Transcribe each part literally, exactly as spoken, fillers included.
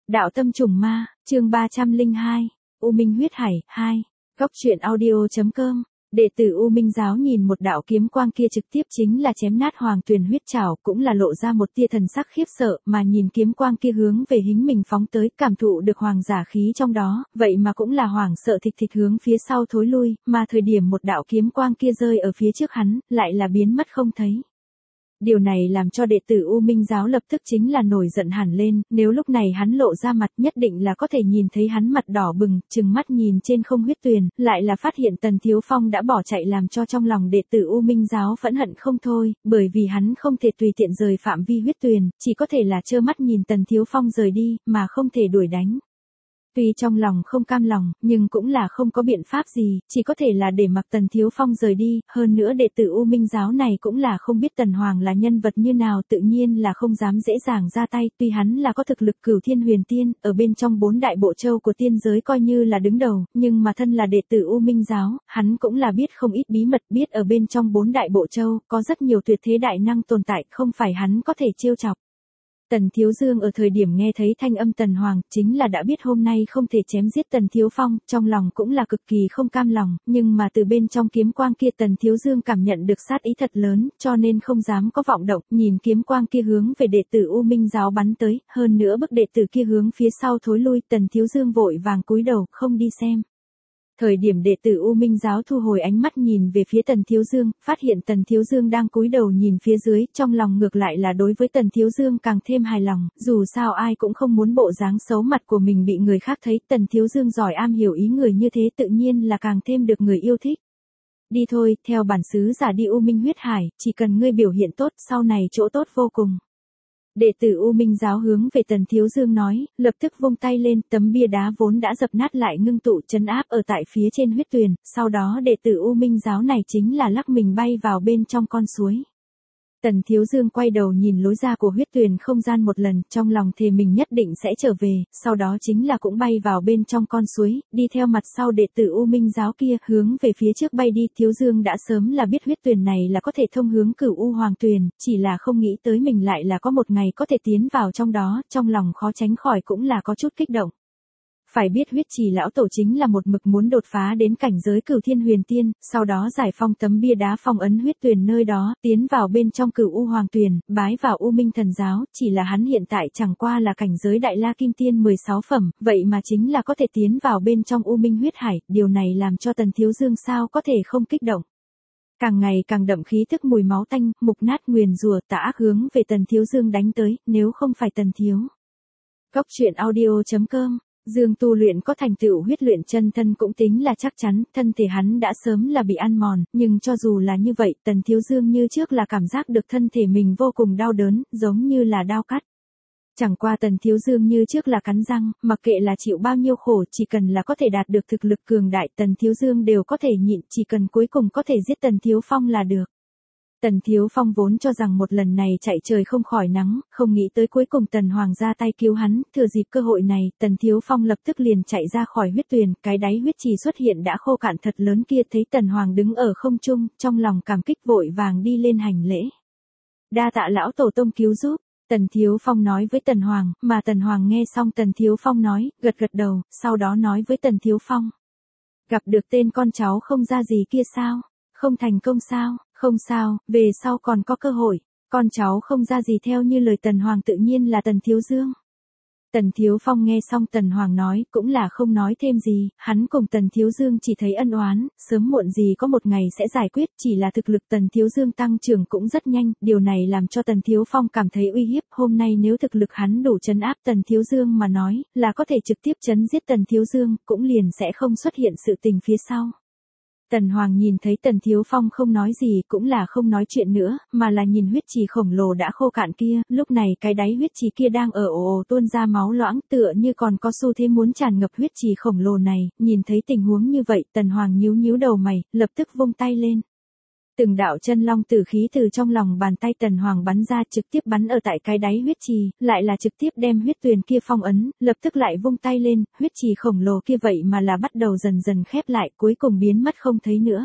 Đạo tâm trùng ma, chương ba trăm lẻ hai, U Minh huyết hải, hai. Góc truyện audio.com. Đệ tử U Minh giáo nhìn một đạo kiếm quang kia trực tiếp chính là chém nát Hoàng Tuyền huyết trảo, cũng là lộ ra một tia thần sắc khiếp sợ, mà nhìn kiếm quang kia hướng về hính mình phóng tới, cảm thụ được hoàng giả khí trong đó, vậy mà cũng là hoàng sợ thịt thịt hướng phía sau thối lui, mà thời điểm một đạo kiếm quang kia rơi ở phía trước hắn, lại là biến mất không thấy. Điều này làm cho đệ tử U Minh giáo lập tức chính là nổi giận hẳn lên, nếu lúc này hắn lộ ra mặt nhất định là có thể nhìn thấy hắn mặt đỏ bừng, trừng mắt nhìn trên không huyết tuyền, lại là phát hiện Tần Thiếu Phong đã bỏ chạy làm cho trong lòng đệ tử U Minh giáo phẫn hận không thôi, bởi vì hắn không thể tùy tiện rời phạm vi huyết tuyền, chỉ có thể là trơ mắt nhìn Tần Thiếu Phong rời đi, mà không thể đuổi đánh. Tuy trong lòng không cam lòng, nhưng cũng là không có biện pháp gì, chỉ có thể là để mặc Tần Thiếu Phong rời đi, hơn nữa đệ tử U Minh giáo này cũng là không biết Tần Hoàng là nhân vật như nào, tự nhiên là không dám dễ dàng ra tay, tuy hắn là có thực lực Cửu Thiên Huyền Tiên, ở bên trong bốn đại bộ châu của tiên giới coi như là đứng đầu, nhưng mà thân là đệ tử U Minh giáo, hắn cũng là biết không ít bí mật, biết ở bên trong bốn đại bộ châu, có rất nhiều tuyệt thế đại năng tồn tại, không phải hắn có thể trêu chọc. Tần Thiếu Dương ở thời điểm nghe thấy thanh âm Tần Hoàng, chính là đã biết hôm nay không thể chém giết Tần Thiếu Phong, trong lòng cũng là cực kỳ không cam lòng, nhưng mà từ bên trong kiếm quang kia Tần Thiếu Dương cảm nhận được sát ý thật lớn, cho nên không dám có vọng động, nhìn kiếm quang kia hướng về đệ tử U Minh giáo bắn tới, hơn nữa bức đệ tử kia hướng phía sau thối lui, Tần Thiếu Dương vội vàng cúi đầu, không đi xem. Thời điểm đệ tử U Minh giáo thu hồi ánh mắt nhìn về phía Tần Thiếu Dương, phát hiện Tần Thiếu Dương đang cúi đầu nhìn phía dưới, trong lòng ngược lại là đối với Tần Thiếu Dương càng thêm hài lòng, dù sao ai cũng không muốn bộ dáng xấu mặt của mình bị người khác thấy, Tần Thiếu Dương giỏi am hiểu ý người như thế tự nhiên là càng thêm được người yêu thích. Đi thôi, theo bản xứ giả đi U Minh huyết hải, chỉ cần ngươi biểu hiện tốt, sau này chỗ tốt vô cùng. Đệ tử U Minh giáo hướng về Tần Thiếu Dương nói, lập tức vung tay lên, tấm bia đá vốn đã dập nát lại ngưng tụ trấn áp ở tại phía trên huyết tuyền, sau đó đệ tử U Minh giáo này chính là lắc mình bay vào bên trong con suối. Tần Thiếu Dương quay đầu nhìn lối ra của huyết tuyền không gian một lần, trong lòng thề mình nhất định sẽ trở về, sau đó chính là cũng bay vào bên trong con suối, đi theo mặt sau đệ tử U Minh giáo kia, hướng về phía trước bay đi. Thiếu Dương đã sớm là biết huyết tuyền này là có thể thông hướng Cửu U Hoàng Tuyền, chỉ là không nghĩ tới mình lại là có một ngày có thể tiến vào trong đó, trong lòng khó tránh khỏi cũng là có chút kích động. Phải biết huyết trì lão tổ chính là một mực muốn đột phá đến cảnh giới Cửu Thiên Huyền Tiên, sau đó giải phong tấm bia đá phong ấn huyết tuyền nơi đó, tiến vào bên trong Cửu U Hoàng Tuyền, bái vào U Minh Thần giáo, chỉ là hắn hiện tại chẳng qua là cảnh giới Đại La Kim Tiên mười sáu phẩm, vậy mà chính là có thể tiến vào bên trong U Minh huyết hải, điều này làm cho Tần Thiếu Dương sao có thể không kích động. Càng ngày càng đậm khí thức mùi máu tanh, mục nát nguyền rủa tà ác hướng về Tần Thiếu Dương đánh tới, nếu không phải Tần Thiếu. Góc truyện audio.com. Dương tu luyện có thành tựu huyết luyện chân thân cũng tính là chắc chắn, thân thể hắn đã sớm là bị ăn mòn, nhưng cho dù là như vậy, Tần Thiếu Dương như trước là cảm giác được thân thể mình vô cùng đau đớn, giống như là đao cắt. Chẳng qua Tần Thiếu Dương như trước là cắn răng, mặc kệ là chịu bao nhiêu khổ, chỉ cần là có thể đạt được thực lực cường đại, Tần Thiếu Dương đều có thể nhịn, chỉ cần cuối cùng có thể giết Tần Thiếu Phong là được. Tần Thiếu Phong vốn cho rằng một lần này chạy trời không khỏi nắng, không nghĩ tới cuối cùng Tần Hoàng ra tay cứu hắn, thừa dịp cơ hội này, Tần Thiếu Phong lập tức liền chạy ra khỏi huyết tuyền, cái đáy huyết trì xuất hiện đã khô cạn thật lớn kia, thấy Tần Hoàng đứng ở không trung, trong lòng cảm kích vội vàng đi lên hành lễ. Đa tạ lão tổ tông cứu giúp, Tần Thiếu Phong nói với Tần Hoàng, mà Tần Hoàng nghe xong Tần Thiếu Phong nói, gật gật đầu, sau đó nói với Tần Thiếu Phong. Gặp được tên con cháu không ra gì kia sao? Không thành công sao? Không sao, về sau còn có cơ hội, con cháu không ra gì theo như lời Tần Hoàng tự nhiên là Tần Thiếu Dương. Tần Thiếu Phong nghe xong Tần Hoàng nói, cũng là không nói thêm gì, hắn cùng Tần Thiếu Dương chỉ thấy ân oán, sớm muộn gì có một ngày sẽ giải quyết, chỉ là thực lực Tần Thiếu Dương tăng trưởng cũng rất nhanh, điều này làm cho Tần Thiếu Phong cảm thấy uy hiếp, hôm nay nếu thực lực hắn đủ trấn áp Tần Thiếu Dương mà nói, là có thể trực tiếp trấn giết Tần Thiếu Dương, cũng liền sẽ không xuất hiện sự tình phía sau. Tần Hoàng nhìn thấy Tần Thiếu Phong không nói gì cũng là không nói chuyện nữa, mà là nhìn huyết trì khổng lồ đã khô cạn kia, lúc này cái đáy huyết trì kia đang ở ồ ồ tuôn ra máu loãng tựa như còn có xu thế muốn tràn ngập huyết trì khổng lồ này, nhìn thấy tình huống như vậy, Tần Hoàng nhíu nhíu đầu mày, lập tức vung tay lên. Từng đạo chân long tử khí từ trong lòng bàn tay Tần Hoàng bắn ra trực tiếp bắn ở tại cái đáy huyết trì, lại là trực tiếp đem huyết tuyền kia phong ấn, lập tức lại vung tay lên, huyết trì khổng lồ kia vậy mà là bắt đầu dần dần khép lại, cuối cùng biến mất không thấy nữa.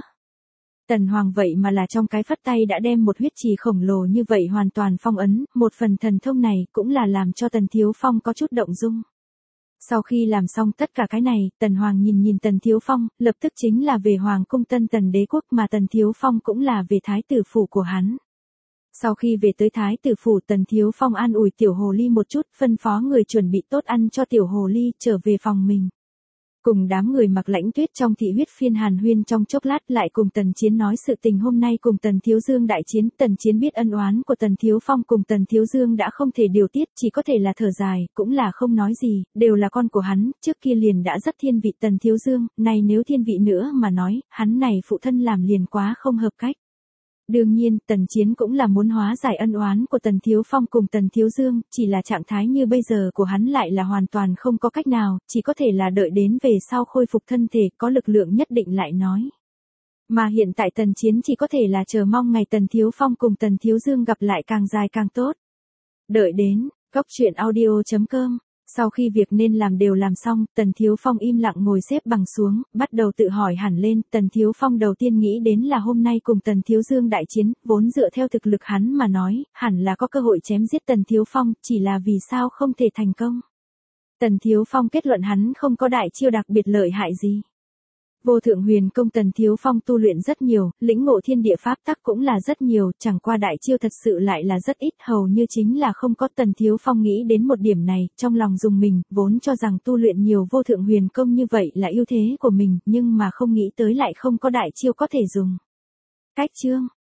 Tần Hoàng vậy mà là trong cái phất tay đã đem một huyết trì khổng lồ như vậy hoàn toàn phong ấn, một phần thần thông này cũng là làm cho Tần Thiếu Phong có chút động dung. Sau khi làm xong tất cả cái này, Tần Hoàng nhìn nhìn Tần Thiếu Phong, lập tức chính là về Hoàng cung Tân Tần đế quốc mà Tần Thiếu Phong cũng là về thái tử phủ của hắn. Sau khi về tới thái tử phủ, Tần Thiếu Phong an ủi tiểu hồ ly một chút, phân phó người chuẩn bị tốt ăn cho tiểu hồ ly, trở về phòng mình. Cùng đám người Mặc Lãnh Tuyết trong thị huyết phiên hàn huyên trong chốc lát, lại cùng Tần Chiến nói sự tình hôm nay cùng Tần Thiếu Dương đại chiến. Tần Chiến biết ân oán của Tần Thiếu Phong cùng Tần Thiếu Dương đã không thể điều tiết, chỉ có thể là thở dài, cũng là không nói gì, đều là con của hắn, trước kia liền đã rất thiên vị Tần Thiếu Dương, này nếu thiên vị nữa mà nói, hắn này phụ thân làm liền quá không hợp cách. Đương nhiên, Tần Chiến cũng là muốn hóa giải ân oán của Tần Thiếu Phong cùng Tần Thiếu Dương, chỉ là trạng thái như bây giờ của hắn lại là hoàn toàn không có cách nào, chỉ có thể là đợi đến về sau khôi phục thân thể, có lực lượng nhất định lại nói. Mà hiện tại Tần Chiến chỉ có thể là chờ mong ngày Tần Thiếu Phong cùng Tần Thiếu Dương gặp lại càng dài càng tốt. Đợi đến, góc truyện audio chấm com. Sau khi việc nên làm đều làm xong, Tần Thiếu Phong im lặng ngồi xếp bằng xuống, bắt đầu tự hỏi hẳn lên. Tần Thiếu Phong đầu tiên nghĩ đến là hôm nay cùng Tần Thiếu Dương đại chiến, vốn dựa theo thực lực hắn mà nói, hẳn là có cơ hội chém giết Tần Thiếu Phong, chỉ là vì sao không thể thành công. Tần Thiếu Phong kết luận hắn không có đại chiêu đặc biệt lợi hại gì. Vô thượng huyền công Tần Thiếu Phong tu luyện rất nhiều, lĩnh ngộ thiên địa pháp tắc cũng là rất nhiều, chẳng qua đại chiêu thật sự lại là rất ít, hầu như chính là không có. Tần Thiếu Phong nghĩ đến một điểm này, trong lòng dùng mình, vốn cho rằng tu luyện nhiều vô thượng huyền công như vậy là ưu thế của mình, nhưng mà không nghĩ tới lại không có đại chiêu có thể dùng. Cách chương